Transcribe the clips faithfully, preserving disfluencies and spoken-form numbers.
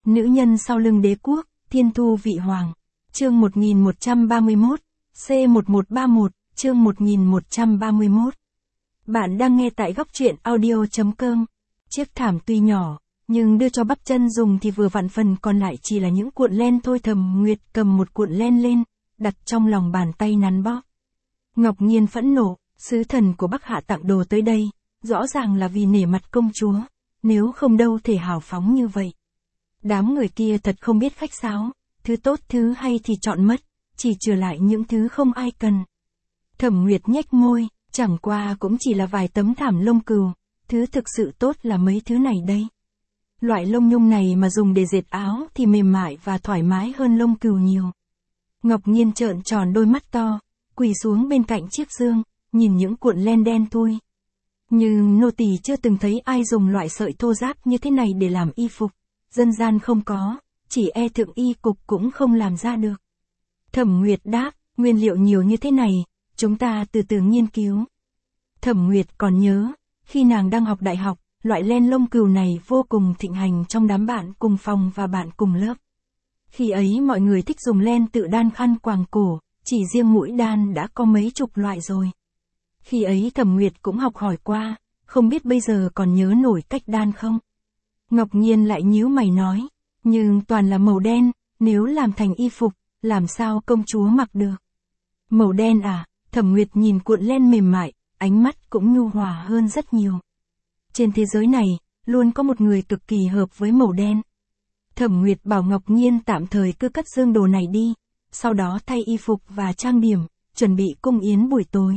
Nữ nhân sau lưng đế quốc, thiên thu vị hoàng. Chương một nghìn một trăm ba mươi mốt, C một một ba một, chương một nghìn một trăm ba mươi mốt. Bạn đang nghe tại góc truyện audio chấm com. Chiếc thảm tuy nhỏ, nhưng đưa cho bắp chân dùng thì vừa vặn, phần còn lại chỉ là những cuộn len thôi. Thẩm Nguyệt cầm một cuộn len lên, đặt trong lòng bàn tay nắn bóp. Ngọc Nhiên phẫn nộ, sứ thần của Bắc Hạ tặng đồ tới đây, rõ ràng là vì nể mặt công chúa, nếu không đâu thể hào phóng như vậy. Đám người kia thật không biết khách sáo, thứ tốt thứ hay thì chọn mất, chỉ trừ lại những thứ không ai cần. Thẩm Nguyệt nhếch môi, chẳng qua cũng chỉ là vài tấm thảm lông cừu, thứ thực sự tốt là mấy thứ này đây. Loại lông nhung này mà dùng để dệt áo thì mềm mại và thoải mái hơn lông cừu nhiều. Ngọc Nhiên trợn tròn đôi mắt to, quỳ xuống bên cạnh chiếc giường, nhìn những cuộn len đen thui. Nhưng nô tỳ chưa từng thấy ai dùng loại sợi thô ráp như thế này để làm y phục. Dân gian không có, chỉ e thượng y cục cũng không làm ra được. Thẩm Nguyệt đáp, nguyên liệu nhiều như thế này, chúng ta từ từ nghiên cứu. Thẩm Nguyệt còn nhớ, khi nàng đang học đại học, loại len lông cừu này vô cùng thịnh hành trong đám bạn cùng phòng và bạn cùng lớp. Khi ấy mọi người thích dùng len tự đan khăn quàng cổ, chỉ riêng mũi đan đã có mấy chục loại rồi. Khi ấy Thẩm Nguyệt cũng học hỏi qua, không biết bây giờ còn nhớ nổi cách đan không? Ngọc Nhiên lại nhíu mày nói, nhưng toàn là màu đen, nếu làm thành y phục, làm sao công chúa mặc được? Màu đen à? Thẩm Nguyệt nhìn cuộn len mềm mại, ánh mắt cũng nhu hòa hơn rất nhiều. Trên thế giới này, luôn có một người cực kỳ hợp với màu đen. Thẩm Nguyệt bảo Ngọc Nhiên tạm thời cứ cất dương đồ này đi, sau đó thay y phục và trang điểm, chuẩn bị cung yến buổi tối.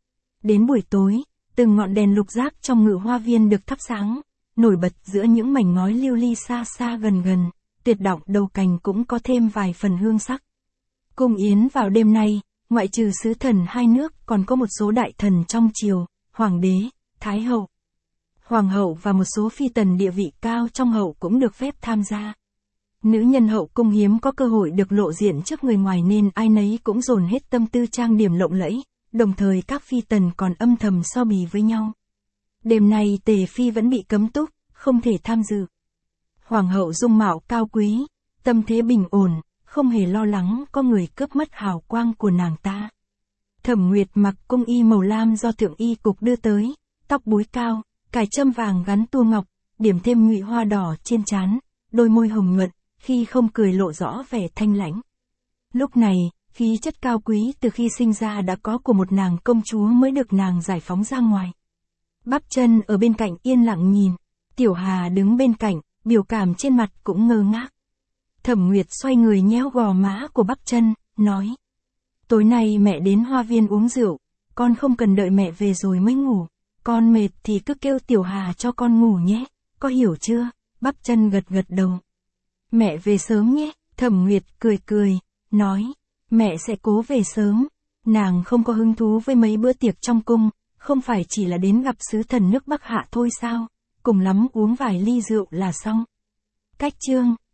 Đến buổi tối, từng ngọn đèn lục giác trong ngự hoa viên được thắp sáng, nổi bật giữa những mảnh ngói lưu ly xa xa gần gần, tuyệt động đầu cành cũng có thêm vài phần hương sắc. Cung yến vào đêm nay, ngoại trừ sứ thần hai nước còn có một số đại thần trong triều, hoàng đế, thái hậu, hoàng hậu và một số phi tần địa vị cao trong hậu cũng được phép tham gia. Nữ nhân hậu cung hiếm có cơ hội được lộ diện trước người ngoài nên ai nấy cũng dồn hết tâm tư trang điểm lộng lẫy, đồng thời các phi tần còn âm thầm so bì với nhau. Đêm nay Tề Phi vẫn bị cấm túc, không thể tham dự. Hoàng hậu dung mạo cao quý, tâm thế bình ổn, không hề lo lắng có người cướp mất hào quang của nàng ta. Thẩm Nguyệt mặc cung y màu lam do thượng y cục đưa tới, tóc búi cao, cài châm vàng gắn tua ngọc, điểm thêm nhụy hoa đỏ trên trán, đôi môi hồng nhuận, khi không cười lộ rõ vẻ thanh lãnh. Lúc này, khí chất cao quý từ khi sinh ra đã có của một nàng công chúa mới được nàng giải phóng ra ngoài. Bắp chân ở bên cạnh yên lặng nhìn, Tiểu Hà đứng bên cạnh, biểu cảm trên mặt cũng ngơ ngác. Thẩm Nguyệt xoay người nhéo gò má của bắp chân, nói. Tối nay mẹ đến hoa viên uống rượu, con không cần đợi mẹ về rồi mới ngủ, con mệt thì cứ kêu Tiểu Hà cho con ngủ nhé, có hiểu chưa? Bắp chân gật gật đầu. Mẹ về sớm nhé, Thẩm Nguyệt cười cười, nói. Mẹ sẽ cố về sớm, nàng không có hứng thú với mấy bữa tiệc trong cung, không phải chỉ là đến gặp sứ thần nước Bắc Hạ thôi sao, cùng lắm uống vài ly rượu là xong. Cách chương